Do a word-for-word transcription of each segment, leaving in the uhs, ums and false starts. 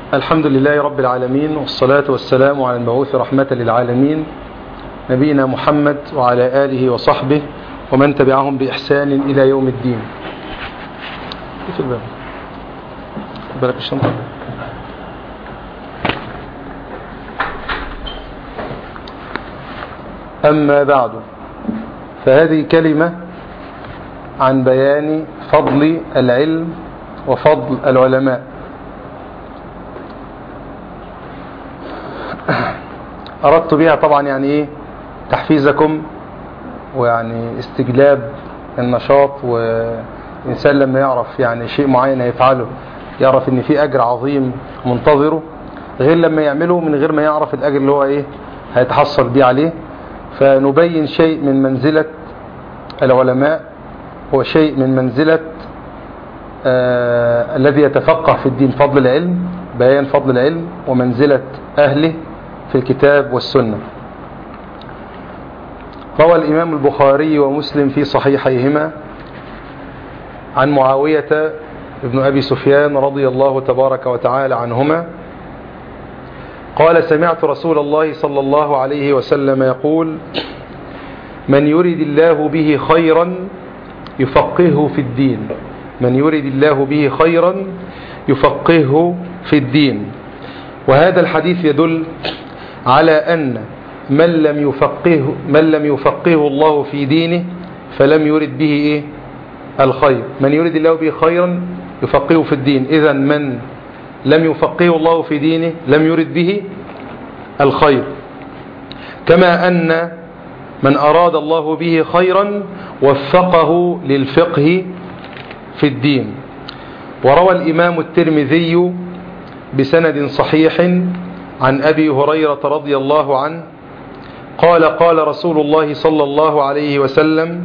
الحمد لله رب العالمين، والصلاة والسلام على المبعوث رحمة للعالمين نبينا محمد وعلى آله وصحبه ومن تبعهم بإحسان إلى يوم الدين. كيف الباب؟ بالك الشنطة. أما بعد، فهذه كلمة عن بيان فضل العلم وفضل العلماء. أردت بها طبعا يعني إيه تحفيزكم، ويعني استجلاب النشاط، وإنسان لما يعرف يعني شيء معين يفعله يعرف إن في أجر عظيم منتظره، غير لما يعمله من غير ما يعرف الأجر اللي هو إيه هيتحصل بيه عليه. فنبين شيء من منزلة العلماء، وشيء من منزلة آه الذي يتفقه في الدين، فضل العلم، بيان فضل العلم ومنزلة أهله في الكتاب والسنة. روى الإمام البخاري ومسلم في صحيحيهما عن معاوية ابن أبي سفيان رضي الله تبارك وتعالى عنهما قال: سمعت رسول الله صلى الله عليه وسلم يقول: من يرد الله به خيرا يفقهه في الدين، من يرد الله به خيرا يفقهه في الدين. وهذا الحديث يدل على أن من لم يفقهه من لم يفقهه الله في دينه فلم يرد به إيه؟ الخير. من يرد الله به خيرا يفقهه في الدين، إذن من لم يفقهه الله في دينه لم يرد به الخير. كما أن من أراد الله به خيرا وفقه للفقه في الدين. وروى الإمام الترمذي بسند صحيح عن أبي هريرة رضي الله عنه قال: قال رسول الله صلى الله عليه وسلم: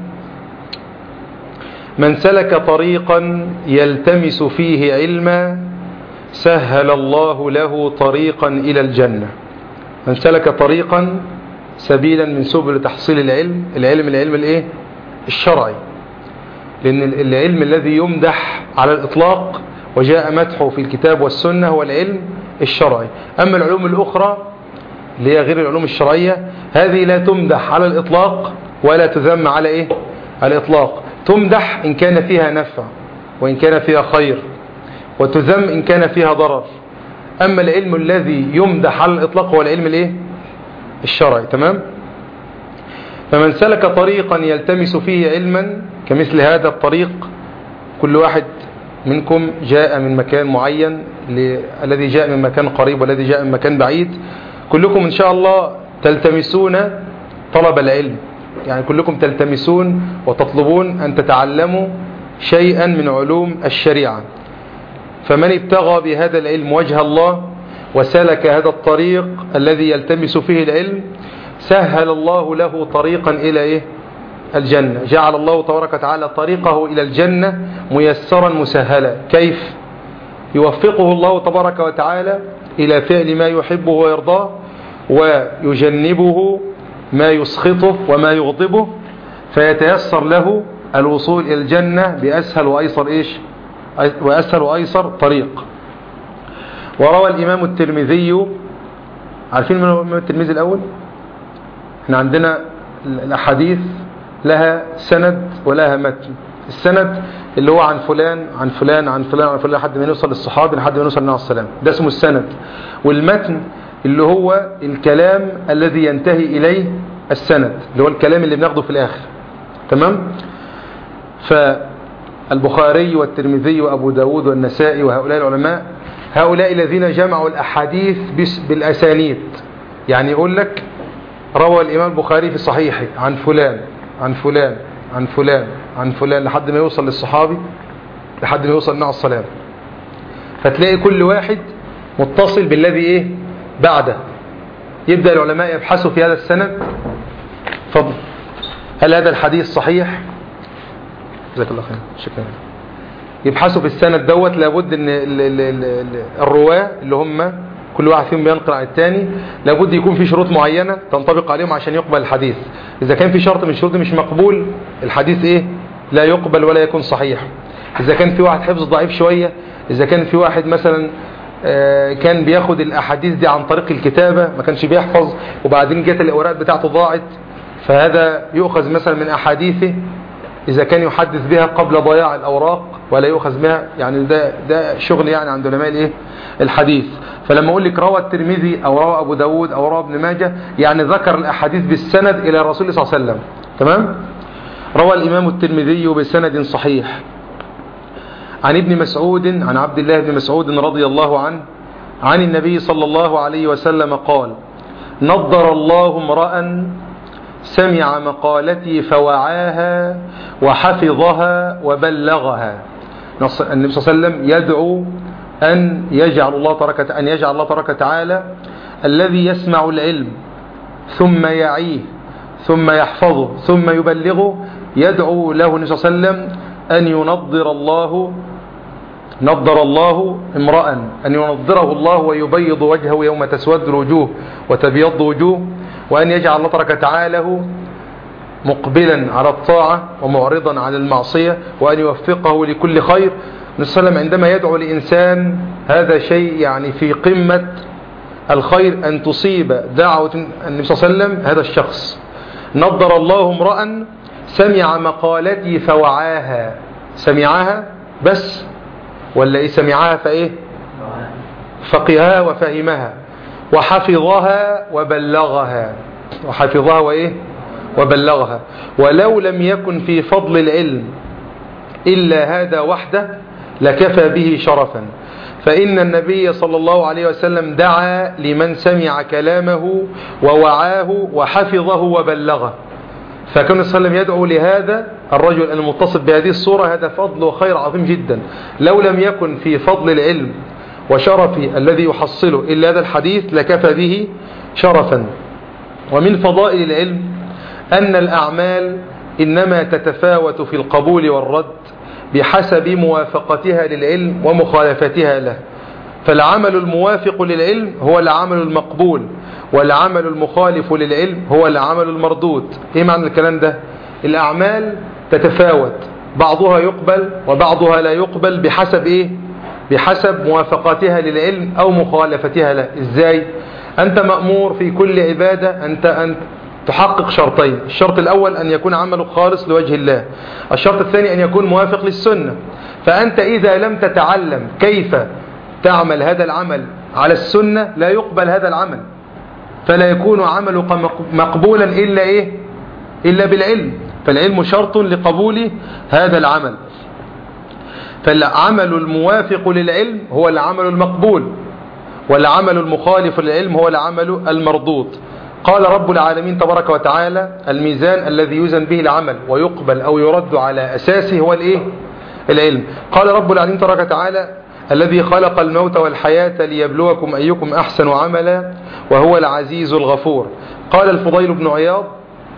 من سلك طريقا يلتمس فيه علما سهل الله له طريقا إلى الجنة. من سلك طريقا سبيلا من سبل تحصيل العلم، العلم العلم الايه الشرعي، لأن العلم الذي يمدح على الإطلاق وجاء مدحه في الكتاب والسنة هو العلم الشرعي. أما العلوم الأخرى اللي هي غير العلوم الشرعية هذه لا تمدح على الإطلاق ولا تذم على إيه على الإطلاق. تمدح إن كان فيها نفع وإن كان فيها خير، وتذم إن كان فيها ضرر. أما العلم الذي يمدح على الإطلاق هو العلم الإيه الشرعي. تمام. فمن سلك طريقا يلتمس فيه علما كمثل هذا الطريق، كل واحد منكم جاء من مكان معين، الذي جاء من مكان قريب والذي جاء من مكان بعيد، كلكم إن شاء الله تلتمسون طلب العلم، يعني كلكم تلتمسون وتطلبون أن تتعلموا شيئا من علوم الشريعة. فمن ابتغى بهذا العلم وجه الله وسلك هذا الطريق الذي يلتمس فيه العلم سهل الله له طريقا إلى إيه الجنة. جعل الله تبارك وتعالى طريقه إلى الجنة ميسرا مسهلا. كيف؟ يوفقه الله تبارك وتعالى إلى فعل ما يحبه ويرضاه، ويجنبه ما يسخطه وما يغضبه، فيتيسر له الوصول إلى الجنة بأسهل وأيسر إيش وأسهل وأيسر طريق. وروى الإمام الترمذي، عارفين من الإمام الترمذي الأول؟ احنا عندنا الأحاديث لها سند ولها متن. السند اللي هو عن فلان عن فلان عن فلان عن فلان لحد ما يوصل للصحابي لحد ما يوصل للنبي صلى الله عليه وسلم، ده اسمه السند. والمتن اللي هو الكلام الذي ينتهي إليه السند، اللي هو الكلام اللي بناخده في الآخر. تمام. فالبخاري والترمذي وأبو داود والنسائي وهؤلاء العلماء، هؤلاء الذين جمعوا الأحاديث بالأسانيد، يعني يقول لك روى الإمام البخاري في صحيحه عن فلان عن فلان عن فلان عن فلان لحد ما يوصل للصحابي لحد ما يوصل للنبي صلى الله عليه وسلم. فتلاقي كل واحد متصل بالذي إيه بعده. يبدأ العلماء يبحثوا في هذا السند. فضل هل هذا الحديث صحيح؟ جزاك الله خير. شكرا. يبحثوا في السند دوت، لابد ان الرواه اللي هم كل واحد فيهم بينقل عن الثاني لابد يكون في شروط معينة تنطبق عليهم عشان يقبل الحديث. إذا كان في شرط من الشروط مش مقبول الحديث إيه لا يقبل ولا يكون صحيح. إذا كان في واحد حفظ ضعيف شوية، إذا كان في واحد مثلا كان بياخد الأحاديث دي عن طريق الكتابة، ما كانش بيحفظ، وبعدين جت الأوراق بتاعته ضاعت، فهذا يؤخذ مثلا من أحاديثه إذا كان يحدث بها قبل ضياع الأوراق، ولا يؤخذ بها، يعني ده ده شغل يعني عند علماء الايه الحديث. فلما أقول لك روى الترمذي أو روى أبو داود أو روى ابن ماجه، يعني ذكر الأحاديث بالسند إلى رسول الله صلى الله عليه وسلم. تمام. روى الإمام الترمذي بسند صحيح عن ابن مسعود، عن عبد الله بن مسعود رضي الله عنه، عن النبي صلى الله عليه وسلم قال: نضر الله امرأ سمع مقالتي فوعاها وحفظها وبلغها. النبي صلى الله عليه وسلم يدعو أن يجعل الله تبارك أن يجعل الله تبارك وتعالى الذي يسمع العلم ثم يعيه ثم يحفظه ثم يبلغه، يدعو له النبي صلى الله عليه وسلم أن ينضر الله نضر الله امرأ، أن ينضره الله ويبيض وجهه يوم تسود الوجوه وتبيض وجوه، وأن يجعل الله تبارك وتعالى مقبلا على الطاعة ومعرضا عن المعصية، وأن يوفقه لكل خير. النبي صلى الله عليه وسلم عندما يدعو لإنسان هذا شيء يعني في قمة الخير، أن تصيب دعوة النبي صلى الله عليه وسلم هذا الشخص. نضر الله امرأ سمع مقالتي فوعاها، سمعها بس ولا إيه؟ سمعها فإيه؟ فقهها وفهمها، وحفظها وبلغها، وحفظها وإيه؟ وبلغها. ولو لم يكن في فضل العلم إلا هذا وحده لكفى به شرفا، فإن النبي صلى الله عليه وسلم دعا لمن سمع كلامه ووعاه وحفظه وبلغه، فكان صلى الله عليه وسلم يدعو لهذا الرجل المتصف بهذه الصورة. هذا فضل وخير عظيم جدا. لو لم يكن في فضل العلم وشرفه الذي يحصله إلا هذا الحديث لكفى به شرفا. ومن فضائل العلم أن الأعمال إنما تتفاوت في القبول والرد بحسب موافقتها للعلم ومخالفتها له، فالعمل الموافق للعلم هو العمل المقبول، والعمل المخالف للعلم هو العمل المردود. ايه معنى الكلام ده؟ الأعمال تتفاوت، بعضها يقبل وبعضها لا يقبل بحسب ايه؟ بحسب موافقتها للعلم أو مخالفتها له. ازاي؟ أنت مأمور في كل عبادة أنت أنت تحقق شرطين: الشرط الأول أن يكون عملك خالص لوجه الله، الشرط الثاني أن يكون موافق للسنة. فأنت إذا لم تتعلم كيف تعمل هذا العمل على السنة لا يقبل هذا العمل، فلا يكون عملك مقبولا إلا إيه؟ إلا بالعلم. فالعلم شرط لقبول هذا العمل. فالعمل الموافق للعلم هو العمل المقبول، والعمل المخالف للعلم هو العمل المردود. قال رب العالمين تبارك وتعالى: الميزان الذي يوزن به العمل ويقبل أو يرد على أساسه هو الإيه؟ العلم. قال رب العالمين تبارك وتعالى: الذي خلق الموت والحياة ليبلوكم أيكم أحسن عملا وهو العزيز الغفور. قال الفضيل بن عياض: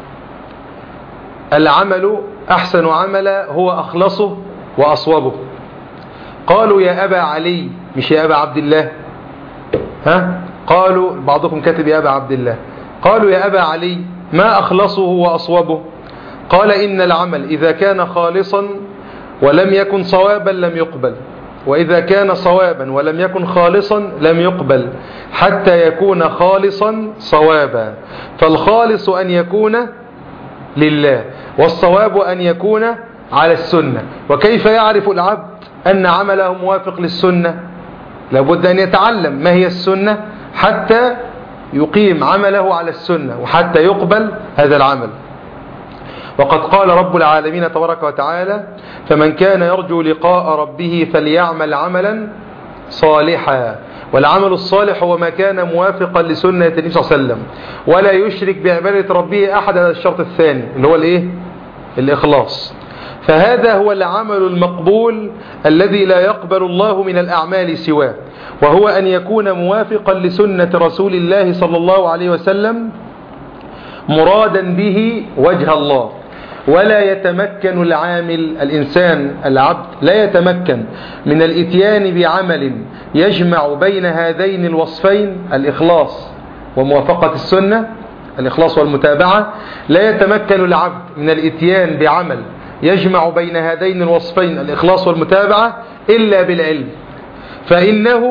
العمل أحسن عملا هو أخلصه وأصوبه. قالوا: يا أبا علي، مش يا أبا عبد الله، ها؟ قالوا بعضكم كاتب يا أبا عبد الله. قالوا: يا أبا علي، ما أخلصه وأصوبه؟ قال: إن العمل إذا كان خالصا ولم يكن صوابا لم يقبل، وإذا كان صوابا ولم يكن خالصا لم يقبل، حتى يكون خالصا صوابا. فالخالص أن يكون لله، والصواب أن يكون على السنة. وكيف يعرف العبد أن عمله موافق للسنة؟ لابد أن يتعلم ما هي السنة حتى يقيم عمله على السنة وحتى يقبل هذا العمل. وقد قال رب العالمين تبارك وتعالى: فمن كان يرجو لقاء ربه فليعمل عملا صالحا. والعمل الصالح هو ما كان موافقا لسنة النبي صلى الله عليه وسلم ولا يشرك بعبادة ربه أحد. هذا الشرط الثاني اللي هو الإيه؟ الإخلاص. فهذا هو العمل المقبول الذي لا يقبل الله من الأعمال سواه، وهو أن يكون موافقا لسنة رسول الله صلى الله عليه وسلم مرادا به وجه الله. ولا يتمكن العامل الإنسان العبد لا يتمكن من الاتيان بعمل يجمع بين هذين الوصفين، الإخلاص وموافقة السنة، الإخلاص والمتابعة. لا يتمكن العبد من الاتيان بعمل يجمع بين هذين الوصفين، الإخلاص والمتابعة، إلا بالعلم. فإنه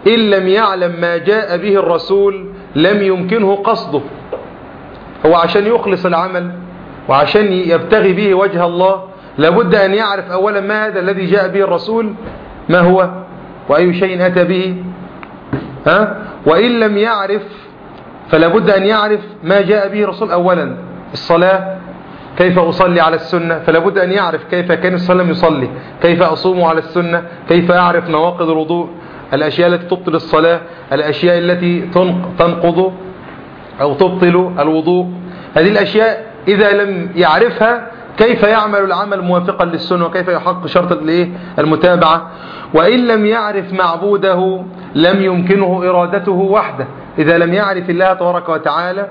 إن لم يعلم ما جاء به الرسول لم يمكنه قصده. هو عشان يخلص العمل وعشان يبتغي به وجه الله لابد أن يعرف أولا ما هذا الذي جاء به الرسول، ما هو وأي شيء أتى به، ها؟ وإن لم يعرف فلابد أن يعرف ما جاء به الرسول. أولا الصلاة، كيف أصلي على السنة، فلابد أن يعرف كيف كان صلى الله عليه وسلم يصلي، كيف أصوم على السنة، كيف أعرف نواقض الوضوء، الأشياء التي تبطل الصلاة، الأشياء التي تنقض أو تبطل الوضوء. هذه الأشياء إذا لم يعرفها كيف يعمل العمل موافقا للسنة وكيف يحقق شرط المتابعة. وإن لم يعرف معبوده لم يمكنه إرادته وحده. إذا لم يعرف الله تبارك وتعالى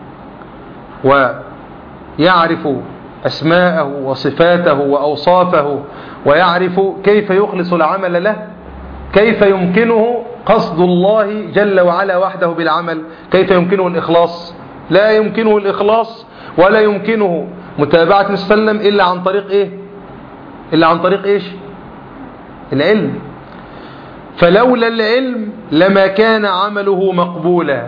ويعرف أسماءه وصفاته وأوصافه ويعرف كيف يخلص العمل له، كيف يمكنه قصد الله جل وعلا وحده بالعمل، كيف يمكنه الإخلاص؟ لا يمكنه الإخلاص ولا يمكنه متابعة النبي صلى الله عليه وسلم إلا عن طريق إيه؟ إلا عن طريق إيش؟ العلم. فلولا العلم لما كان عمله مقبولا.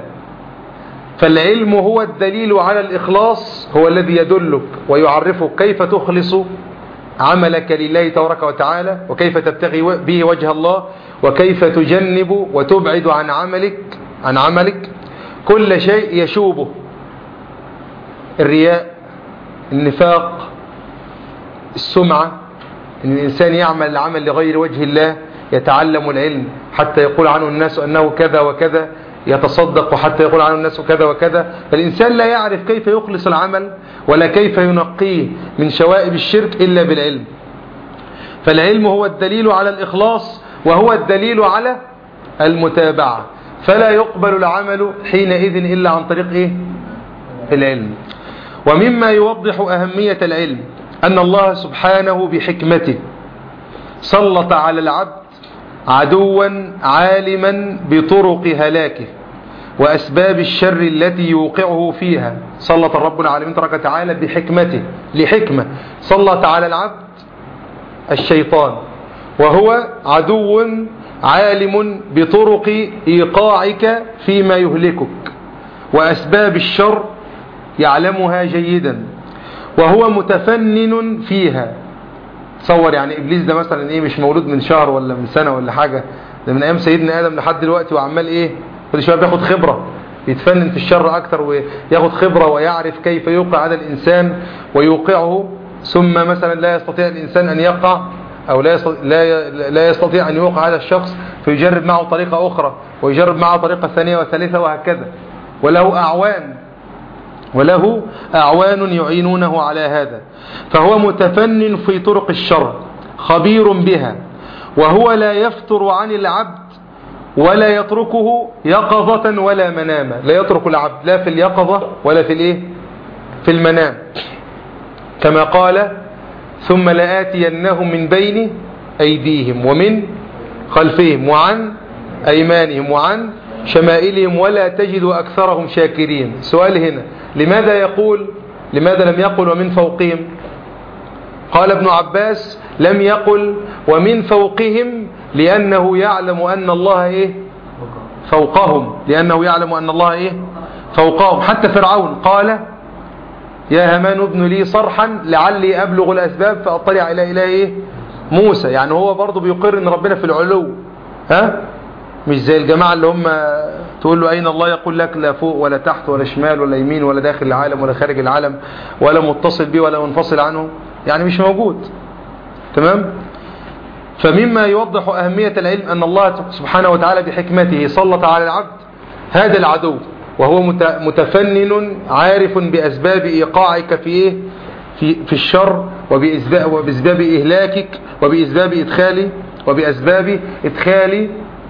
فالعلم هو الدليل على الإخلاص، هو الذي يدلك ويعرفك كيف تخلص عملك لله تبارك وتعالى، وكيف تبتغي به وجه الله، وكيف تجنب وتبعد عن عملك عن عملك كل شيء يشوبه: الرياء، النفاق، السمعة، إن الإنسان يعمل العمل لغير وجه الله، يتعلم العلم حتى يقول عنه الناس أنه كذا وكذا، يتصدق حتى يقول عنه الناس كذا وكذا. فالإنسان لا يعرف كيف يخلص العمل ولا كيف ينقيه من شوائب الشرك إلا بالعلم. فالعلم هو الدليل على الإخلاص وهو الدليل على المتابعة، فلا يقبل العمل حينئذ إلا عن طريق إيه؟ العلم. ومما يوضح أهمية العلم أن الله سبحانه بحكمته سلط على العبد عدوا عالما بطرق هلاكه وأسباب الشر التي يوقعه فيها. سلط الرب العالمين تبارك وتعالى بحكمته، لحكمة سلط على العبد الشيطان، وهو عدو عالم بطرق إيقاعك فيما يهلكك وأسباب الشر يعلمها جيدا، وهو متفنن فيها. تصور يعني إبليس ده مثلا إيه، مش مولود من شهر ولا من سنة ولا حاجة، ده من أيام سيدنا آدم لحد دلوقتي، وعمال إيه كل شوية بياخد خبرة، يتفنن في الشر أكتر وياخد خبرة ويعرف كيف يوقع هذا الإنسان ويوقعه. ثم مثلا لا يستطيع الإنسان أن يقع أو لا يستطيع, لا يستطيع أن يوقع هذا الشخص، فيجرب معه طريقة أخرى ويجرب معه طريقة ثانية وثالثة وهكذا. وله أعوان وله أعوان يعينونه على هذا. فهو متفنن في طرق الشر خبير بها، وهو لا يفتر عن العبد ولا يتركه يقظة ولا مناما. لا يترك العبد لا في اليقظة ولا في الايه في المنام، كما قال: ثم لآتينهم من بين أيديهم ومن خلفهم وعن أيمانهم وعن شمائلهم ولا تجد أكثرهم شاكرين. سؤال هنا، لماذا يقول لماذا لم يقل ومن فوقهم؟ قال ابن عباس: لم يقل ومن فوقهم لأنه يعلم أن الله إيه فوقهم، لأنه يعلم أن الله إيه فوقهم. حتى فرعون قال: يا هامان ابن لي صرحا لعلي أبلغ الأسباب فأطلع إلى إله إيه موسى. يعني هو برضو بيقر أن ربنا في العلو، ها مش زي الجماعة اللي هم تقول له أين الله يقول لك لا فوق ولا تحت ولا شمال ولا يمين ولا داخل العالم ولا خارج العالم ولا متصل به ولا منفصل عنه، يعني مش موجود. تمام. فمما يوضح أهمية العلم أن الله سبحانه وتعالى بحكمته سلط على العبد هذا العدو، وهو متفنن عارف بأسباب إيقاعك في إيه في في الشر وبأسباب إهلاكك وبأسباب إدخال وبأسباب إدخال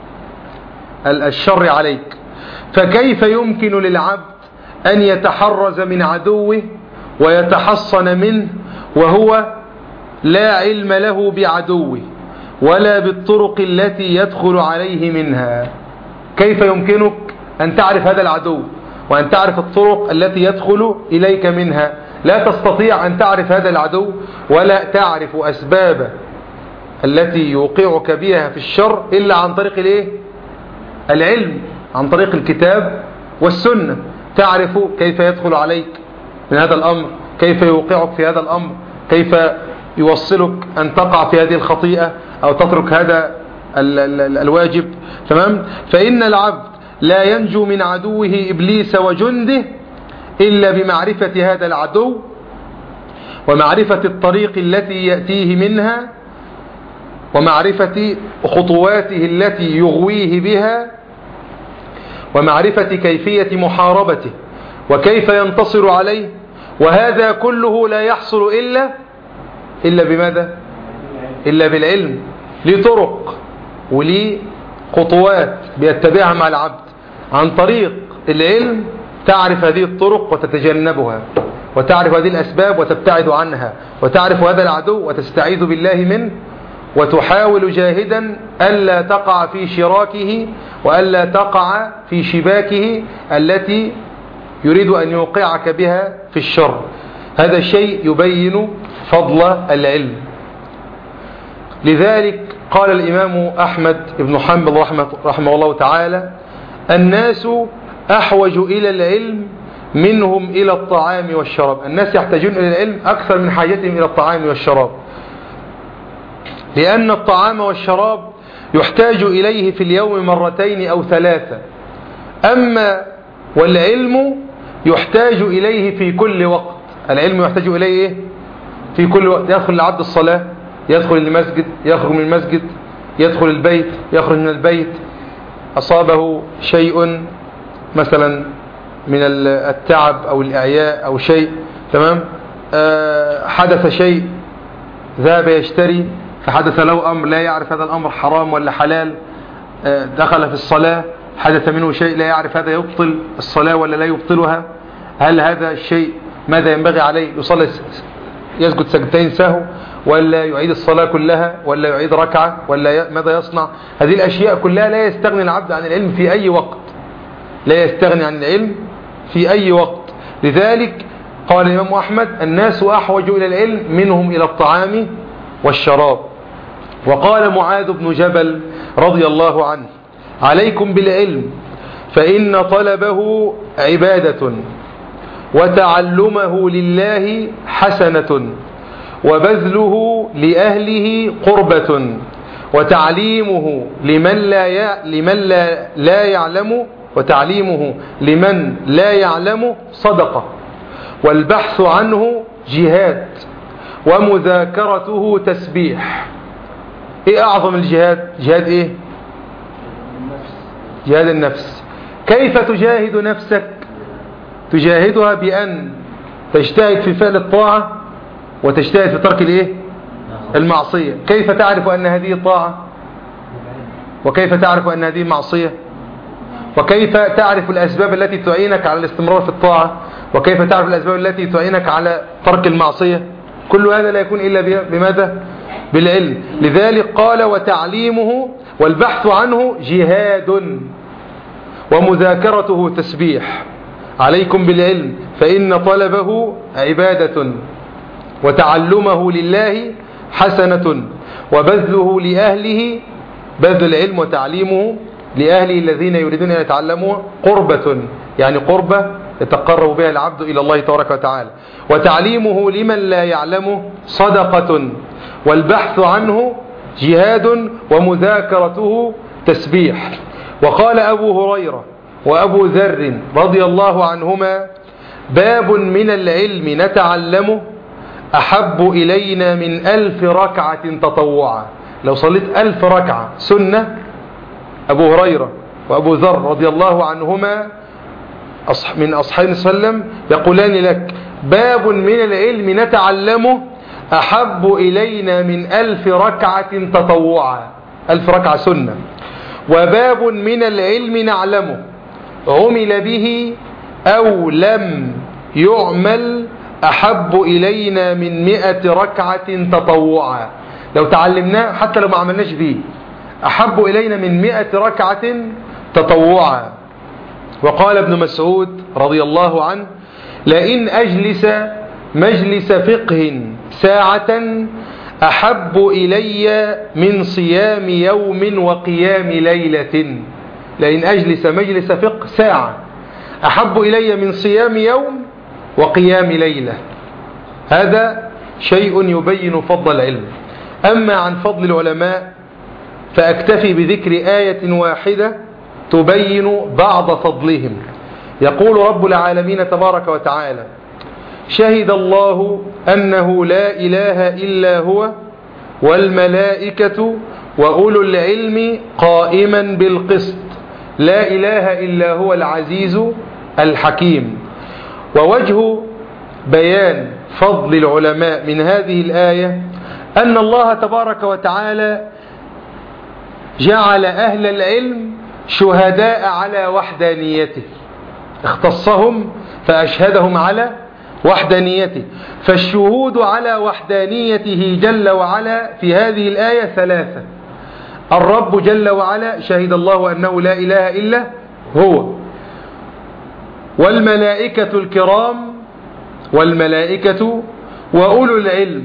الشر عليك. فكيف يمكن للعبد أن يتحرز من عدوه ويتحصن منه وهو لا علم له بعدوه ولا بالطرق التي يدخل عليه منها؟ كيف يمكنك أن تعرف هذا العدو وأن تعرف الطرق التي يدخل إليك منها؟ لا تستطيع أن تعرف هذا العدو ولا تعرف أسباب التي يوقعك بها في الشر إلا عن طريق الإيه؟ العلم عن طريق الكتاب والسنة، تعرف كيف يدخل عليك من هذا الأمر، كيف يوقعك في هذا الأمر، كيف يوصلك أن تقع في هذه الخطيئة أو تترك هذا ال ال ال الواجب. تمام؟ فإن العبد لا ينجو من عدوه إبليس وجنده إلا بمعرفة هذا العدو ومعرفة الطريق التي يأتيه منها ومعرفة خطواته التي يغويه بها ومعرفة كيفية محاربته وكيف ينتصر عليه. وهذا كله لا يحصل إلا إلا بماذا؟ إلا بالعلم. ليه طرق وليه خطوات بيتبعها مع العبد. عن طريق العلم تعرف هذه الطرق وتتجنبها، وتعرف هذه الأسباب وتبتعد عنها، وتعرف هذا العدو وتستعيذ بالله منه، وتحاول جاهدا ألا تقع في شراكه وألا تقع في شباكه التي يريد أن يوقعك بها في الشر. هذا الشيء يبين فضل العلم. لذلك قال الإمام أحمد بن حنبل رحمه, رحمه الله تعالى: الناس أحوج إلى العلم منهم إلى الطعام والشراب. الناس يحتاجون إلى العلم أكثر من حاجتهم إلى الطعام والشراب، لأن الطعام والشراب يحتاج إليه في اليوم مرتين أو ثلاثة، أما والعلم يحتاج إليه في كل وقت. العلم يحتاج إليه في كل وقت. يدخل العبد الصلاة، يدخل المسجد، يخرج من المسجد، يدخل البيت، يخرج من البيت، أصابه شيء مثلا من التعب أو الإعياء أو شيء، تمام، أه حدث شيء، ذهب يشتري فحدث له أمر لا يعرف هذا الأمر حرام ولا حلال، أه دخل في الصلاة حدث منه شيء لا يعرف هذا يبطل الصلاة ولا لا يبطلها، هل هذا الشيء ماذا ينبغي عليه؟ يصلي يسجد سجدتين سهو ولا يعيد الصلاة كلها ولا يعيد ركعة ولا ماذا يصنع؟ هذه الأشياء كلها لا يستغني العبد عن العلم في أي وقت، لا يستغني عن العلم في أي وقت. لذلك قال الإمام أحمد: الناس أحوج إلى العلم منهم إلى الطعام والشراب. وقال معاذ بن جبل رضي الله عنه: عليكم بالعلم فإن طلبه عبادة وتعلمه لله حسنة وبذله لأهله قربة وتعليمه لمن لا لمن لا, لا يعلم وتعليمه لمن لا يعلم صدقة والبحث عنه جهاد ومذاكرته تسبيح. ايه اعظم الجهاد؟ جهاد ايه؟ جهاد النفس. كيف تجاهد نفسك؟ تجاهدها بأن تجتهد في فعل الطاعة وتجتهد في ترك الايه؟ المعصية. كيف تعرف أن هذه طاعة وكيف تعرف أن هذه معصية؟ وكيف تعرف الأسباب التي تعينك على الاستمرار في الطاعة؟ وكيف تعرف الأسباب التي تعينك على ترك المعصية؟ كل هذا لا يكون إلا بماذا؟ بالعلم. لذلك قال: وتعليمه والبحث عنه جهاد ومذاكرته تسبيح. عليكم بالعلم فإن طلبه عبادة وتعلمه لله حسنة وبذله لأهله، بذل العلم وتعليمه لأهله الذين يريدون أن يتعلموا قربة، يعني قربة يتقرب بها العبد إلى الله تبارك وتعالى. وتعليمه لمن لا يعلمه صدقة والبحث عنه جهاد ومذاكرته تسبيح. وقال أبو هريرة وأبو ذر رضي الله عنهما: باب من العلم نتعلمه أحب إلينا من ألف ركعة تطوعا. لو صليت ألف ركعة سنة، أبو هريرة وأبو ذر رضي الله عنهما من أصحاب صلى الله عليه وسلم يقولان لك: باب من العلم نتعلمه أحب إلينا من ألف ركعة تطوعا، ألف ركعة سنة. وباب من العلم نعلمه عمل به أو لم يعمل أحب إلينا من مئة ركعة تطوعا. لو تعلمناه حتى لو ما عملناش به أحب إلينا من مئة ركعة تطوعا. وقال ابن مسعود رضي الله عنه: لئن أجلس مجلس فقه ساعة أحب إلي من صيام يوم وقيام ليلة. لأن أجلس مجلس فقه ساعة أحب إلي من صيام يوم وقيام ليلة. هذا شيء يبين فضل العلم. أما عن فضل العلماء فأكتفي بذكر آية واحدة تبين بعض فضلهم. يقول رب العالمين تبارك وتعالى: شهد الله أنه لا إله إلا هو والملائكة وأولو العلم قائما بالقسط لا إله إلا هو العزيز الحكيم. ووجه بيان فضل العلماء من هذه الآية أن الله تبارك وتعالى جعل أهل العلم شهداء على وحدانيته، اختصهم فأشهدهم على وحدانيته. فالشهود على وحدانيته جل وعلا في هذه الآية ثلاثة: الرب جل وعلا شهد الله أنه لا إله إلا هو، والملائكة الكرام والملائكة وأولو العلم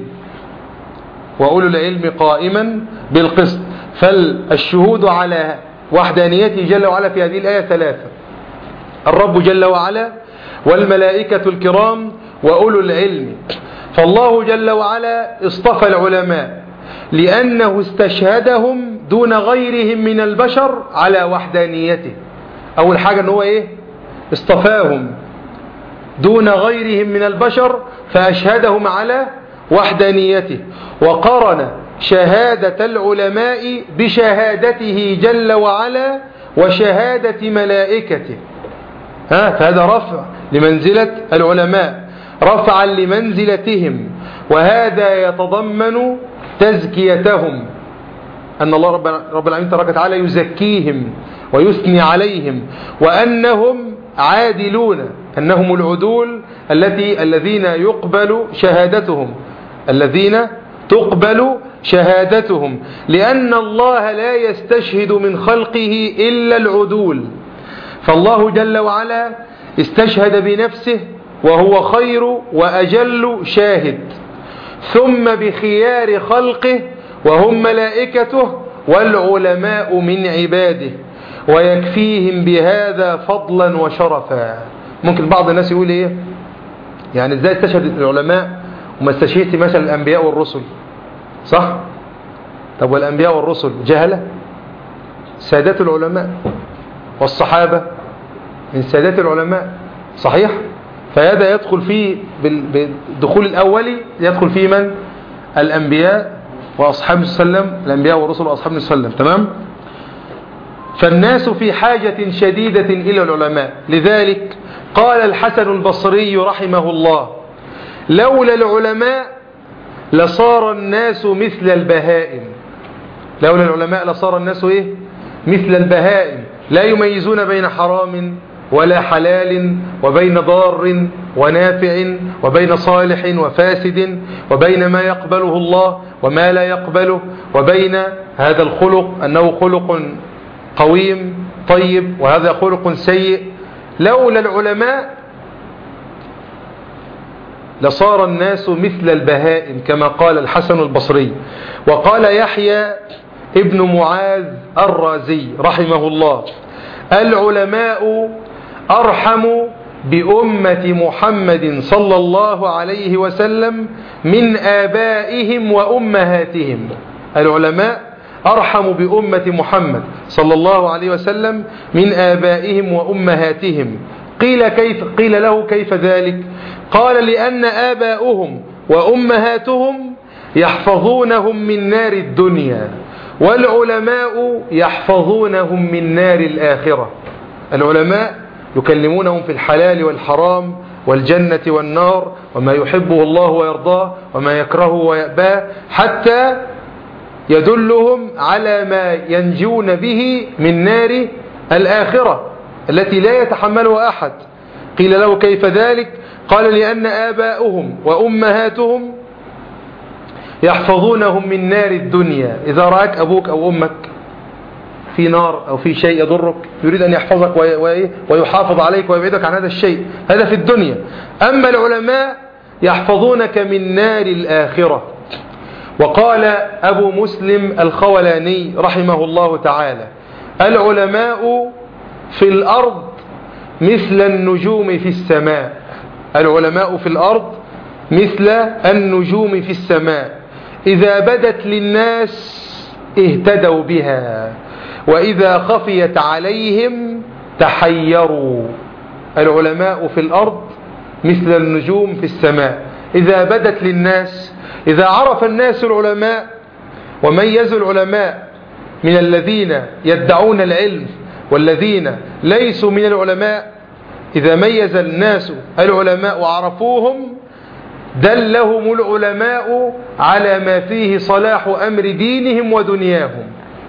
وأولو العلم قائما بالقسط. فالشهود على وحدانيته جل وعلا في هذه الآية ثلاثة: الرب جل وعلا والملائكة الكرام وأولو العلم. فالله جل وعلا اصطفى العلماء لأنه استشهدهم دون غيرهم من البشر على وحدانيته. أول حاجة أنه إيه؟ اصطفاهم دون غيرهم من البشر فأشهدهم على وحدانيته، وقرن شهادة العلماء بشهادته جل وعلا وشهادة ملائكته. ها فهذا رفع لمنزلة العلماء، رفعا لمنزلتهم، وهذا يتضمن تزكيتهم، أن الله رب العالمين تبارك وتعالى يزكيهم ويثني عليهم، وأنهم عادلون، أنهم العدول التي الذين يقبل شهادتهم الذين تقبل شهادتهم، لأن الله لا يستشهد من خلقه إلا العدول. فالله جل وعلا استشهد بنفسه وهو خير وأجل شاهد، ثم بخيار خلقه وهم ملائكته والعلماء من عباده، ويكفيهم بهذا فضلا وشرفا. ممكن بعض الناس يقول ايه يعني ازاي استشهد العلماء وما استشهدت مثلا الأنبياء والرسل؟ صح؟ طب والأنبياء والرسل جهلة؟ سادات العلماء والصحابة من سادات العلماء، صحيح؟ فهذا يدخل فيه بالدخول الأولي، يدخل فيه من؟ الأنبياء وأصحاب السلم، الأنبياء والرسل وأصحاب السلم. تمام؟ فالناس في حاجة شديدة إلى العلماء. لذلك قال الحسن البصري رحمه الله: لولا العلماء لصار الناس مثل البهائم. لولا العلماء لصار الناس إيه؟ مثل البهائم، لا يميزون بين حرام ولا حلال، وبين ضار ونافع، وبين صالح وفاسد، وبين ما يقبله الله وما لا يقبله، وبين هذا الخلق أنه خلق قويم طيب وهذا خلق سيء. لولا العلماء لصار الناس مثل البهائم كما قال الحسن البصري. وقال يحيى ابن معاذ الرازي رحمه الله: العلماء أرحم بأمة محمد صلى الله عليه وسلم من آبائهم وأمهاتهم. العلماء أرحم بأمة محمد صلى الله عليه وسلم من آبائهم وأمهاتهم. قيل كيف؟ قيل له كيف ذلك؟ قال: لأن آباؤهم وأمهاتهم يحفظونهم من نار الدنيا، والعلماء يحفظونهم من نار الآخرة. العلماء يكلمونهم في الحلال والحرام والجنة والنار وما يحبه الله ويرضاه وما يكرهه ويأباه، حتى يدلهم على ما ينجون به من نار الآخرة التي لا يتحملها أحد. قيل له كيف ذلك؟ قال: لأن آباؤهم وأمهاتهم يحفظونهم من نار الدنيا. إذا رأك أبوك أو أمك في نار أو في شيء يضرك يريد أن يحفظك ويحافظ عليك ويبعدك عن هذا الشيء، هذا في الدنيا. أما العلماء يحفظونك من نار الآخرة. وقال أبو مسلم الخولاني رحمه الله تعالى: العلماء في الأرض مثل النجوم في السماء. العلماء في الأرض مثل النجوم في السماء، إذا بدت للناس اهتدوا بها، وإذا خفيت عليهم تحيروا. العلماء في الأرض مثل النجوم في السماء، إذا بدت للناس، إذا عرف الناس العلماء وميزوا العلماء من الذين يدعون العلم والذين ليسوا من العلماء، إذا ميز الناس العلماء وعرفوهم دلهم العلماء على ما فيه صلاح أمر دينهم ودنياهم.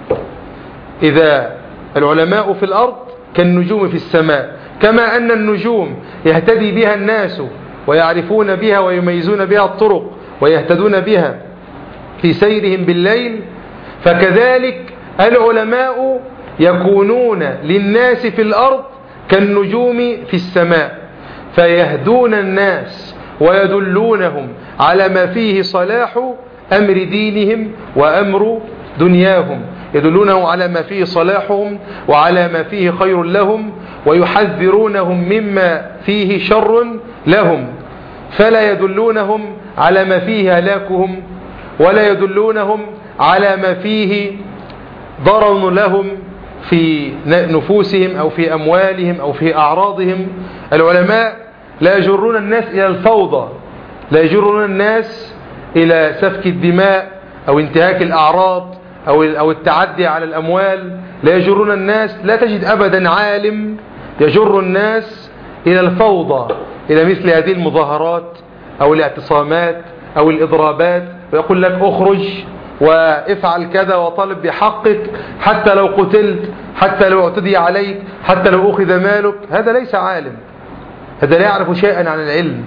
إذا العلماء في الأرض كالنجوم في السماء، كما أن النجوم يهتدي بها الناس ويعرفون بها ويميزون بها الطرق ويهتدون بها في سيرهم بالليل، فكذلك العلماء يكونون للناس في الأرض كالنجوم في السماء، فيهدون الناس ويدلونهم على ما فيه صلاح أمر دينهم وأمر دنياهم، يدلونهم على ما فيه صلاحهم وعلى ما فيه خير لهم، ويحذرونهم مما فيه شر لهم، فلا يدلونهم على ما فيه هلاكهم، ولا يدلونهم على ما فيه ضرر لهم في نفوسهم أو في أموالهم أو في أعراضهم. العلماء لا يجرون الناس إلى الفوضى، لا يجرون الناس إلى سفك الدماء أو انتهاك الأعراض أو أو التعدي على الأموال، لا يجرون الناس، لا تجد أبدا عالم يجر الناس إلى الفوضى، إلى مثل هذه المظاهرات أو الاعتصامات أو الإضرابات، ويقول لك أخرج وافعل كذا وطالب بحقك حتى لو قتلت، حتى لو اعتدي عليك، حتى لو أخذ مالك. هذا ليس عالم، هذا لا يعرف شيئا عن العلم.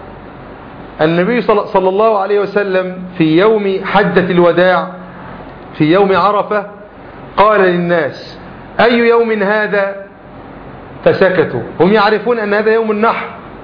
النبي صلى الله عليه وسلم في يوم حجة الوداع، في يوم عرفة، قال للناس: أي يوم هذا؟ فسكتوا، هم يعرفون أن هذا يوم النحر،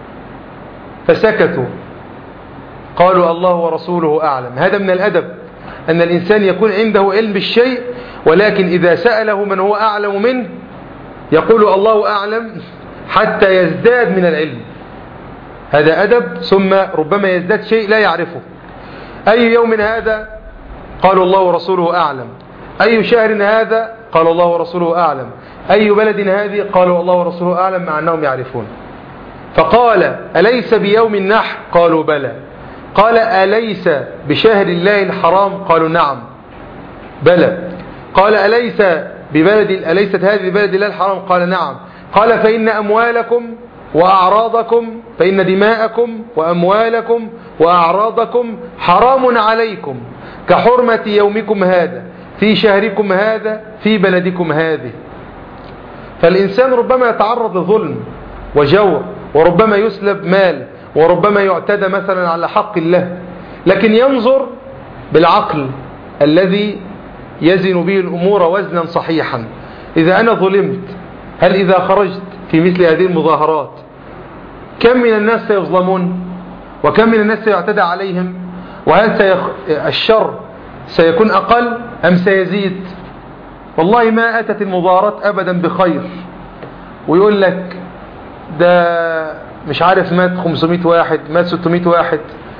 فسكتوا. قالوا: الله ورسوله أعلم. هذا من الأدب، أن الإنسان يكون عنده علم بالشيء، ولكن إذا سأله من هو أعلم منه يقول الله أعلم حتى يزداد من العلم. هذا أدب، ثم ربما يزداد شيء لا يعرفه. أي يوم هذا؟ قالوا: الله ورسوله أعلم. أي شهر هذا؟ قال: الله ورسوله أعلم. أي بلد هذه؟ قالوا: الله ورسوله أعلم، مع أنهم يعرفون. فقال: أليس بيوم النحر؟ قالوا: بلى. قال: أليس بشهر الله الحرام؟ قالوا: نعم. بلى. قال: أليس ببلد أليست هذه ببلد الله الحرام؟ قال: نعم. قال: فإن أموالكم وأعراضكم فإن دماءكم وأموالكم وأعراضكم حرام عليكم كحرمة يومكم هذا في شهركم هذا في بلدكم هذه. فالإنسان ربما يتعرض لظلم وجور، وربما يسلب مال، وربما يعتدى مثلا على حق الله، لكن ينظر بالعقل الذي يزن به الأمور وزنا صحيحا. إذا أنا ظلمت، هل إذا خرجت في مثل هذه المظاهرات كم من الناس سيظلمون، وكم من الناس سيعتدى عليهم، وهل سيخ... الشر سيكون أقل أم سيزيد؟ والله ما أتت المظاهرات أبدا بخير، ويقول لك ده مش عارف مات خمسمائة واحد، مات ستمائة واحد.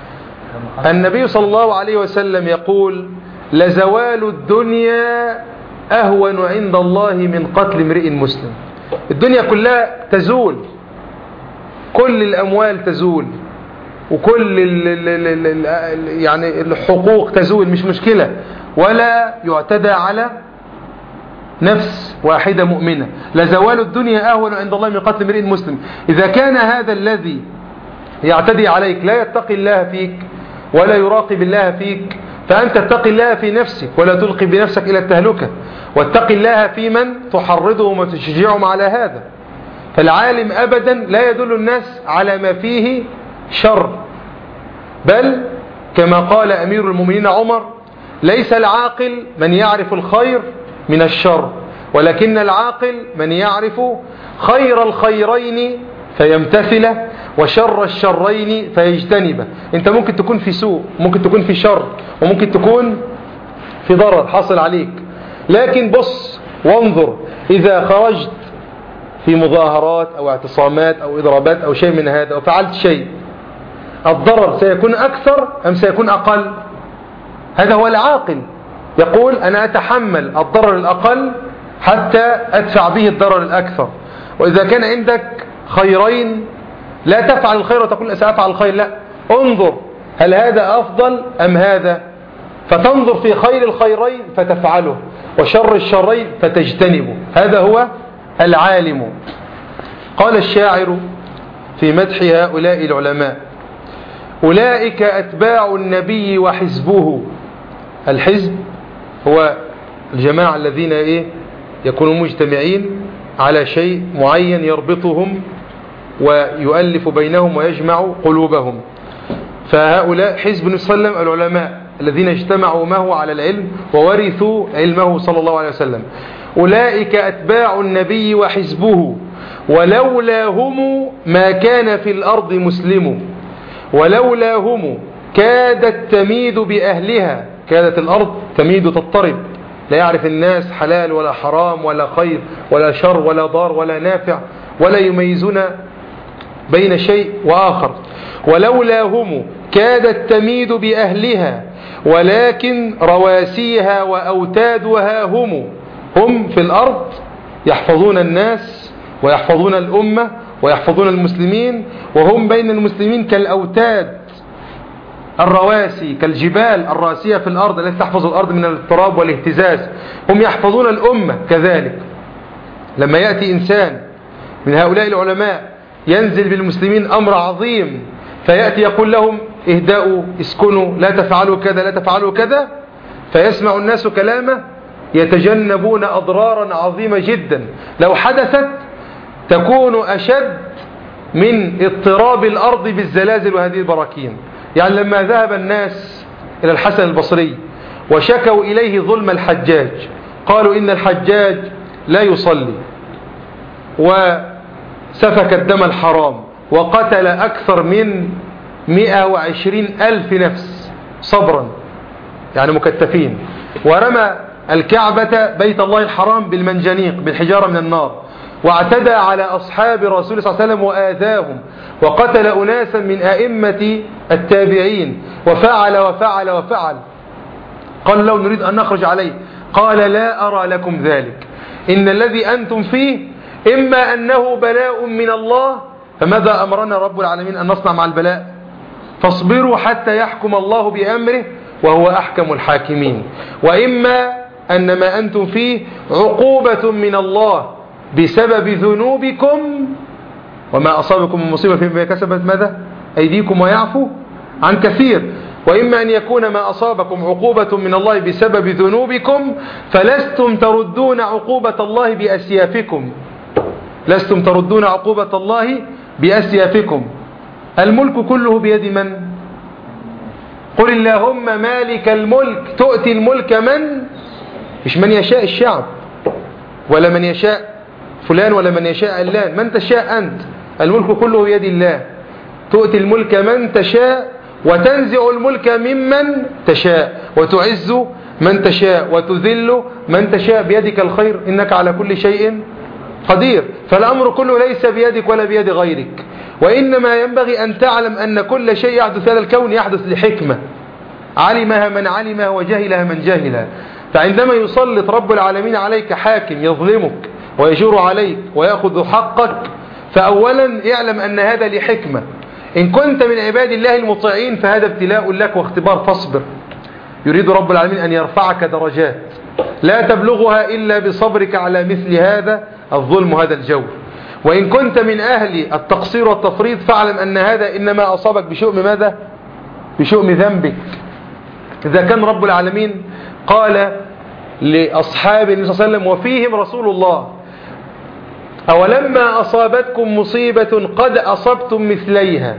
النبي صلى الله عليه وسلم يقول: لزوال الدنيا أهون عند الله من قتل امرئ مسلم. الدنيا كلها تزول، كل الأموال تزول، وكل ال ال ال يعني الحقوق تزول، مش مشكلة، ولا يعتدى على نفس واحدة مؤمنة. لزوال الدنيا أهون عند الله من قتل امرئ مسلم. إذا كان هذا الذي يعتدي عليك لا يتقي الله فيك ولا يراقب الله فيك، فأنت اتق الله في نفسك ولا تلقي بنفسك إلى التهلكة، واتق الله في من تحرضهم وتشجعهم على هذا. فالعالم أبدا لا يدل الناس على ما فيه شر، بل كما قال أمير المؤمنين عمر: ليس العاقل من يعرف الخير من الشر، ولكن العاقل من يعرف خير الخيرين فيمتثله وشر الشرين فيجتنبه. انت ممكن تكون في سوء، ممكن تكون في شر، وممكن تكون في ضرر حصل عليك، لكن بص وانظر، إذا خرجت في مظاهرات أو اعتصامات أو إضرابات أو شيء من هذا وفعلت شيء، الضرر سيكون أكثر أم سيكون أقل؟ هذا هو العاقل، يقول أنا أتحمل الضرر الأقل حتى أدفع به الضرر الأكثر. وإذا كان عندك خيرين لا تفعل الخير وتقول سأفعل الخير، لا، انظر هل هذا أفضل أم هذا، فتنظر في خير الخيرين فتفعله وشر الشرين فتجتنبه. هذا هو العالم. قال الشاعر في مدح هؤلاء العلماء: أولئك أتباع النبي وحزبه. الحزب هو الجماعة الذين إيه يكونوا مجتمعين على شيء معين يربطهم ويؤلف بينهم ويجمع قلوبهم. فهؤلاء حزب النبي صلى الله عليه وسلم العلماء الذين اجتمعوا معه على العلم وورثوا علمه صلى الله عليه وسلم. أولئك أتباع النبي وحزبه ولولا هم ما كان في الأرض مسلم، ولولا هم كادت تميد بأهلها. كادت الأرض تميد تضطرب، لا يعرف الناس حلال ولا حرام ولا خير ولا شر ولا ضار ولا نافع، ولا يميزون بين شيء وآخر. ولولا هم كادت تميد بأهلها ولكن رواسيها وأوتادها هم. هم في الأرض يحفظون الناس ويحفظون الأمة ويحفظون المسلمين، وهم بين المسلمين كالأوتاد الرواسي، كالجبال الراسية في الأرض التي تحفظ الأرض من الاضطراب والاهتزاز. هم يحفظون الأمة كذلك. لما يأتي إنسان من هؤلاء العلماء ينزل بالمسلمين أمر عظيم فيأتي يقول لهم اهدأوا اسكنوا لا تفعلوا كذا لا تفعلوا كذا، فيسمع الناس كلامه يتجنبون أضرارا عظيمة جدا لو حدثت تكون أشد من اضطراب الأرض بالزلازل وهذه البراكين. يعني لما ذهب الناس إلى الحسن البصري وشكوا إليه ظلم الحجاج، قالوا إن الحجاج لا يصلي وسفك الدم الحرام وقتل أكثر من مئة وعشرين ألف نفس صبرا، يعني مكتفين، ورمى الكعبة بيت الله الحرام بالمنجنيق بالحجارة من النار، واعتدى على أصحاب رسول صلى الله عليه وسلم وآذاهم، وقتل أناسا من أئمة التابعين، وفعل وفعل وفعل. قال لو نريد أن نخرج عليه، قال لا أرى لكم ذلك، إن الذي أنتم فيه إما أنه بلاء من الله، فماذا أمرنا رب العالمين أن نصنع مع البلاء؟ فاصبروا حتى يحكم الله بأمره وهو أحكم الحاكمين، وإما أن ما أنتم فيه عقوبة من الله بسبب ذنوبكم، وما أصابكم من مصيبة فيما كسبت ماذا؟ أيديكم ويعفو عن كثير، وإما أن يكون ما أصابكم عقوبة من الله بسبب ذنوبكم فلستم تردون عقوبة الله بأسيافكم، لستم تردون عقوبة الله بأسيافكم. الملك كله بيد من؟ قل اللهم مالك الملك تؤتي الملك من؟ مش من يشاء الشعب ولا من يشاء فلان ولا من يشاء علان، من تشاء أنت. الملك كله بيد الله، تؤتي الملك من تشاء وتنزع الملك ممن تشاء وتعز من تشاء وتذل من تشاء، بيدك الخير إنك على كل شيء قدير. فالأمر كله ليس بيدك ولا بيد غيرك، وإنما ينبغي أن تعلم أن كل شيء يحدث في هذا الكون يحدث لحكمة علمها من علمها وجهلها من جهلها. فعندما يسلط رب العالمين عليك حاكم يظلمك ويجور عليك ويأخذ حقك، فأولا اعلم أن هذا لحكمة. إن كنت من عباد الله المطيعين فهذا ابتلاء لك واختبار، فاصبر. يريد رب العالمين أن يرفعك درجات لا تبلغها إلا بصبرك على مثل هذا الظلم وهذا الجور. وإن كنت من أهل التقصير والتفريط فاعلم أن هذا إنما أصابك بشؤم ماذا؟ بشؤم ذنبك. إذا كان رب العالمين قال لأصحاب النبي صلى الله عليه وسلم وفيهم رسول الله: أولما أصابتكم مصيبة قد أصبتم مثليها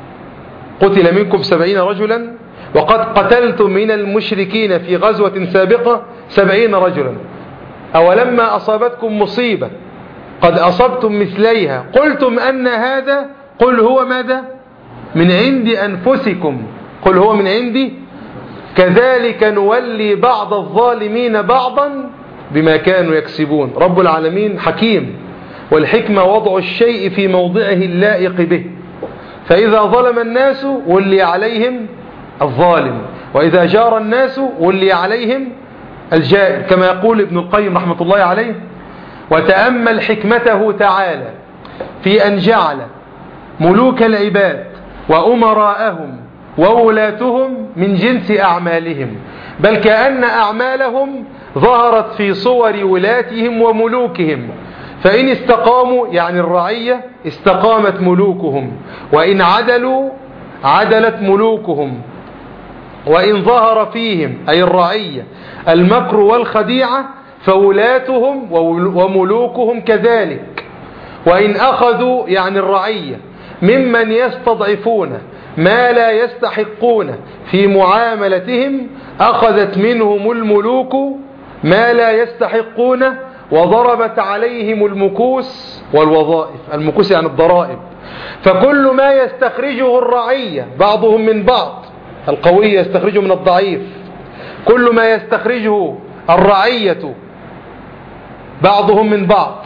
قتل منكم سبعين رجلا وقد قتلتم من المشركين في غزوة سابقة سبعين رجلا، أولما أصابتكم مصيبة قد أصبتم مثليها قلتم أن هذا، قل هو ماذا؟ من عند أنفسكم، قل هو من عندي، كذلك نولي بعض الظالمين بعضا بما كانوا يكسبون. رب العالمين حكيم، والحكمة وضع الشيء في موضعه اللائق به، فإذا ظلم الناس ولي عليهم الظالم، وإذا جار الناس ولي عليهم الجائر، كما يقول ابن القيم رحمة الله عليه: وتأمل حكمته تعالى في أن جعل ملوك العباد وأمراءهم وولاتهم من جنس أعمالهم، بل كأن أعمالهم ظهرت في صور ولاتهم وملوكهم، فإن استقاموا يعني الرعية استقامت ملوكهم، وإن عدلوا عدلت ملوكهم، وإن ظهر فيهم أي الرعية المكر والخديعة فولاتهم وملوكهم كذلك، وإن أخذوا يعني الرعية ممن يستضعفون ما لا يستحقون في معاملتهم أخذت منهم الملوك ما لا يستحقون، وضربت عليهم المكوس والوظائف. المكوس يعني الضرائب. فكل ما يستخرجه الرعية بعضهم من بعض، القوي يستخرجه من الضعيف، كل ما يستخرجه الرعية بعضهم من بعض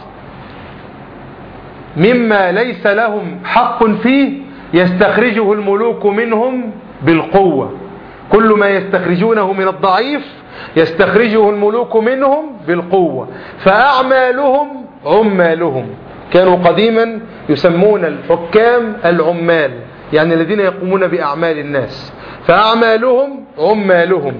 مما ليس لهم حق فيه يستخرجه الملوك منهم بالقوة، كل ما يستخرجونه من الضعيف يستخرجه الملوك منهم بالقوة، فأعمالهم عمالهم. كانوا قديما يسمون الحكام العمال، يعني الذين يقومون بأعمال الناس، فأعمالهم عمالهم.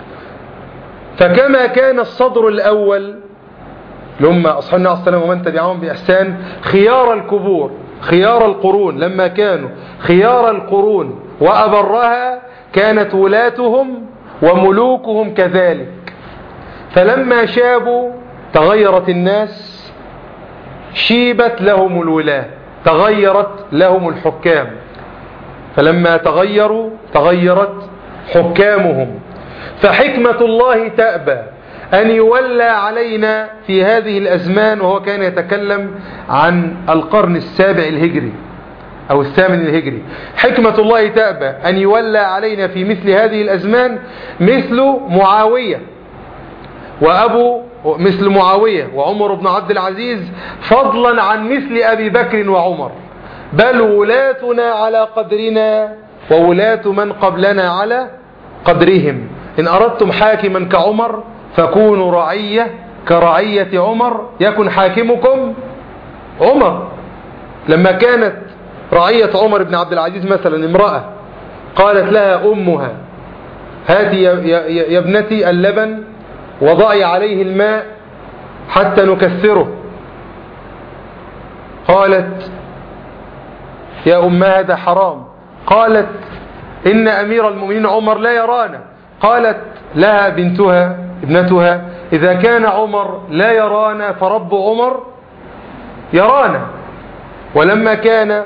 فكما كان الصدر الأول لهم أصحاب النبي صلى الله عليه وسلم ومن تبعهم بإحسان خيار الكبور خيار القرون، لما كانوا خيار القرون وأبرها كانت ولاتهم وملوكهم كذلك، فلما شابوا تغيرت الناس، شيبت لهم الولاة، تغيرت لهم الحكام، فلما تغيروا تغيرت حكامهم. فحكمة الله تأبى أن يولى علينا في هذه الأزمان، وهو كان يتكلم عن القرن السابع الهجري أو الثامن الهجري. حكمة الله تأبى أن يولى علينا في مثل هذه الأزمان مثل معاوية وأبو مثل معاوية وعمر بن عبد العزيز، فضلا عن مثل أبي بكر وعمر، بل ولاتنا على قدرنا وولاة من قبلنا على قدرهم. إن أردتم حاكما كعمر فكونوا رعية كرعية عمر يكن حاكمكم عمر. لما كانت رعية عمر بن عبد العزيز مثلا امرأة قالت لها أمها: هاتي يا, يا, يا ابنتي اللبن وضعي عليه الماء حتى نكثره، قالت: يا أم هذا حرام. قالت: إن أمير المؤمنين عمر لا يرانا. قالت لها بنتها ابنتها: إذا كان عمر لا يرانا فرب عمر يرانا. ولما كان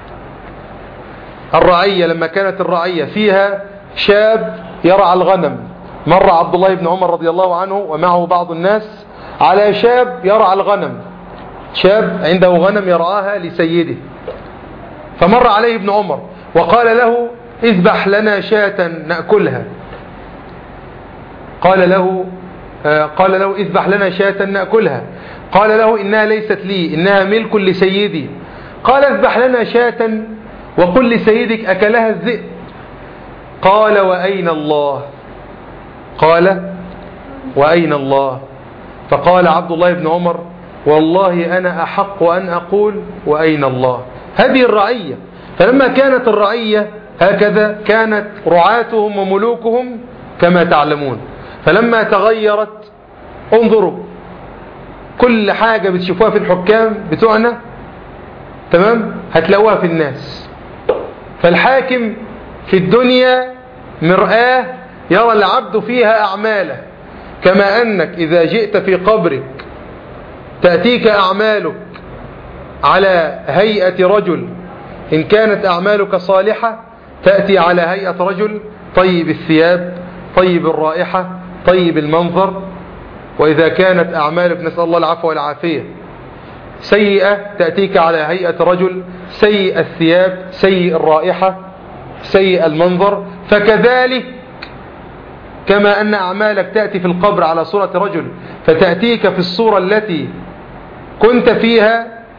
الرعية لما كانت الرعية فيها شاب يرعى الغنم، مر عبد الله بن عمر رضي الله عنه ومعه بعض الناس على شاب يرعى الغنم، شاب عنده غنم يرعاها لسيده، فمر عليه ابن عمر وقال له: اذبح لنا شاة نأكلها. قال له قال له اذبح لنا شاة نأكلها. قال له: إنها ليست لي، إنها ملك لسيدي. قال: اذبح لنا شاة وقل لسيدك أكلها الذئب. قال: وأين الله؟ قال: وأين الله؟ فقال عبد الله بن عمر: والله أنا أحق أن أقول وأين الله. هذه الرعية. فلما كانت الرعية هكذا كانت رعاتهم وملوكهم كما تعلمون. فلما تغيرت، انظروا كل حاجة بتشوفوها في الحكام بتوعنا تمام هتلاقوها في الناس. فالحاكم في الدنيا مرآة يرى العبد فيها أعماله، كما أنك إذا جئت في قبرك تأتيك أعمالك على هيئة رجل، إن كانت أعمالك صالحة تأتي على هيئة رجل طيب الثياب طيب الرائحة طيب المنظر، وإذا كانت أعمالك نسأل الله العفو والعافية سيئة تأتيك على هيئة رجل سيء الثياب سيء الرائحة سيء المنظر. فكذلك كما أن أعمالك تأتي في القبر على صورة رجل فتأتيك في الصورة التي كنت فيها،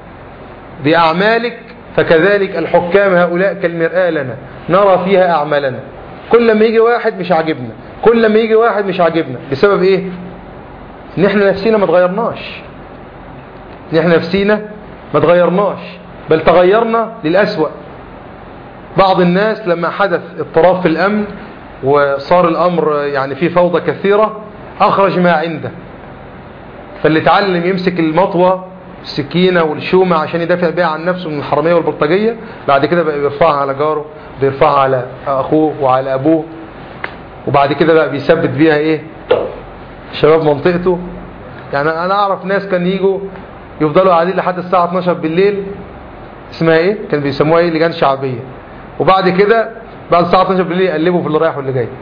بأعمالك فكذلك الحكام هؤلاء كالمرآة لنا نرى فيها أعمالنا. كل لما يجي واحد مش عاجبنا، كل لما يجي واحد مش عاجبنا، بسبب إيه؟ إن إحنا نفسينا ما تغيرناش، إن إحنا نفسينا ما تغيرناش، بل تغيرنا للأسوأ. بعض الناس لما حدث اضطراب في الأمن وصار الأمر يعني فيه فوضى كثيرة أخرج ما عنده، فاللي تعلم يمسك المطوة السكينة والشومة عشان يدافع بيها عن نفسه من الحرامية والبلطجية، بعد كده بقى بيرفعها على جاره، بيرفعها على أخوه وعلى أبوه، وبعد كده بقى بيثبت بيها إيه شباب منطقته. يعني أنا أعرف ناس كان يجوا يفضلوا قاعدين لحد الساعة اتناشر بالليل، اسمها إيه؟ كان بيسموها إيه؟ لجان شعبية. وبعد كده بعد الساعة اتناشر بالليل يقلبوا في اللي رايح واللي جاي.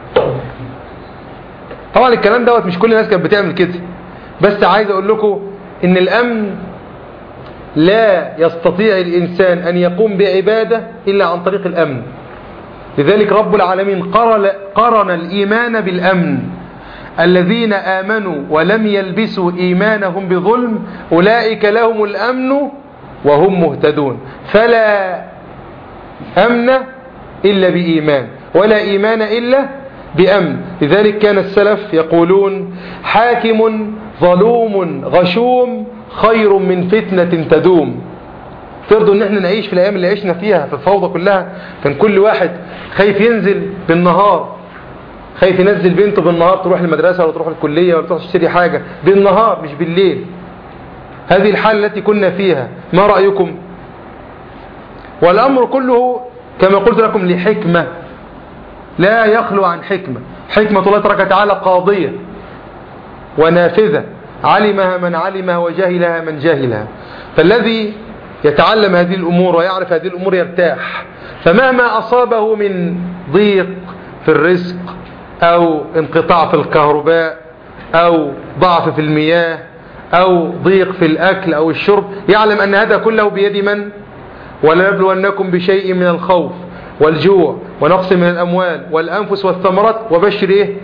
طبعا الكلام دوت مش كل الناس كانت بتعمل كده، بس عايز أقول لكم إن الأمن لا يستطيع الإنسان أن يقوم بعبادة إلا عن طريق الأمن. لذلك رب العالمين قرن, قرن الإيمان بالأمن. الذين آمنوا ولم يلبسوا إيمانهم بظلم أولئك لهم الأمن وهم مهتدون. فلا أمن إلا بإيمان، ولا إيمان إلا بأمن. لذلك كان السلف يقولون حاكم ظلوم غشوم خير من فتنة تدوم. ترضوا ان احنا نعيش في الايام اللي عشنا فيها في الفوضى كلها؟ كان كل واحد خايف ينزل بالنهار، خايف ينزل بنته بالنهار تروح المدرسة ولا تروح الكلية ولا تروح تشتري حاجة بالنهار مش بالليل. هذه الحالة التي كنا فيها، ما رأيكم؟ والأمر كله كما قلت لكم لحكمة، لا يخلو عن حكمة. حكمة الله تبارك وتعالى قاضية ونافذة، علمها من علمها وجهلها من جهلها. فالذي يتعلم هذه الأمور ويعرف هذه الأمور يرتاح. فمهما أصابه من ضيق في الرزق أو انقطاع في الكهرباء أو ضعف في المياه أو ضيق في الأكل أو الشرب، يعلم أن هذا كله بيد من؟ ولنبلونكم بشيء من الخوف والجوع ونقص من الأموال والأنفس والثمرات وبشر إيه؟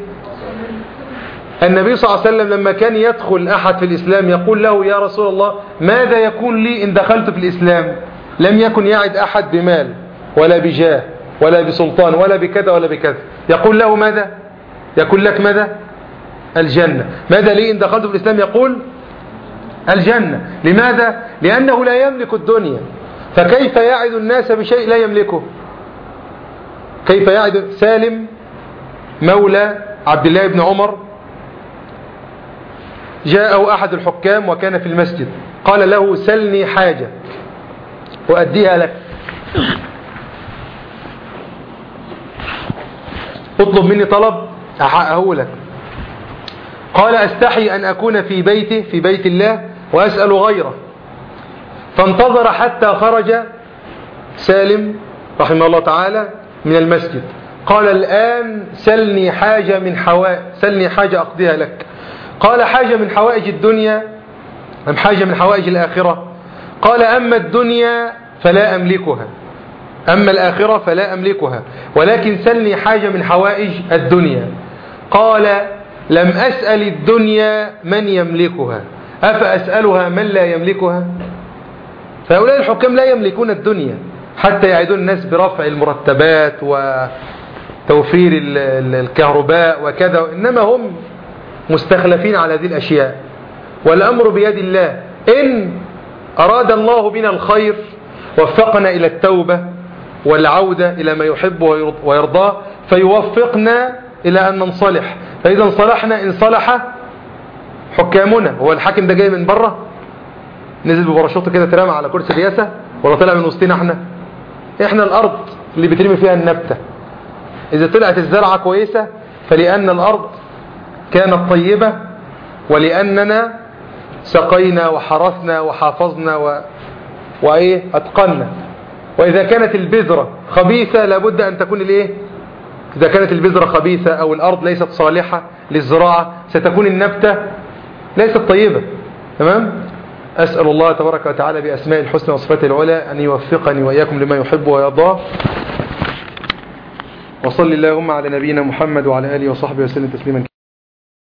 النبي صلى الله عليه وسلم لما كان يدخل أحد في الإسلام يقول له يا رسول الله ماذا يكون لي إن دخلت في الإسلام؟ لم يكن يعد أحد بمال ولا بجاه ولا بسلطان ولا بكذا ولا بكذا. يقول له ماذا؟ يقول لك ماذا؟ الجنة. ماذا لي إن دخلت في الإسلام؟ يقول الجنة. لماذا؟ لأنه لا يملك الدنيا، فكيف يعد الناس بشيء لا يملكه؟ كيف يعد؟ سالم مولى عبد الله بن عمر جاءه أحد الحكام وكان في المسجد، قال له سلني حاجة وأديها لك، اطلب مني طلب أحققه لك. قال أستحي أن أكون في بيته في بيت الله وأسأل غيره. فانتظر حتى خرج سالم رحمه الله تعالى من المسجد. قال الآن سلني حاجة من حوائج سلني حاجة أقضيها لك. قال حاجة من حوائج الدنيا أم حاجة من حوائج الآخرة؟ قال أما الدنيا فلا أملكها، أما الآخرة فلا أملكها، ولكن سلني حاجة من حوائج الدنيا. قال لم أسأل الدنيا من يملكها، أفأسألها من لا يملكها؟ فهؤلاء الحكام لا يملكون الدنيا حتى يعيدون الناس برفع المرتبات وتوفير الكهرباء وكذا، إنما هم مستخلفين على هذه الأشياء. والأمر بيد الله، إن أراد الله بنا الخير وفقنا إلى التوبة والعودة إلى ما يحب ويرضاه فيوفقنا إلى أن ننصلح. فإذا انصلحنا إن صلح حكامنا. هو الحاكم ده جاي من بره نزل ببرشوطه كده ترمى على كرسي الرئاسة ولا طلع من وسطنا؟ احنا احنا الأرض اللي بترمي فيها النبتة. إذا طلعت الزرعة كويسة فلأن الأرض كانت طيبة ولأننا سقينا وحرثنا وحافظنا و... وإيه أتقنا. وإذا كانت البذرة خبيثة لابد أن تكون الإيه؟ إذا كانت البذرة خبيثة أو الأرض ليست صالحة للزراعة ستكون النبتة ليست طيبة. تمام؟ أسأل الله تبارك وتعالى بأسماء الحسنى وصفاته العلى أن يوفقني وإياكم لما يحب ويرضاه. وصل اللهم على نبينا محمد وعلى آله وصحبه وسلم تسليما كثيرا.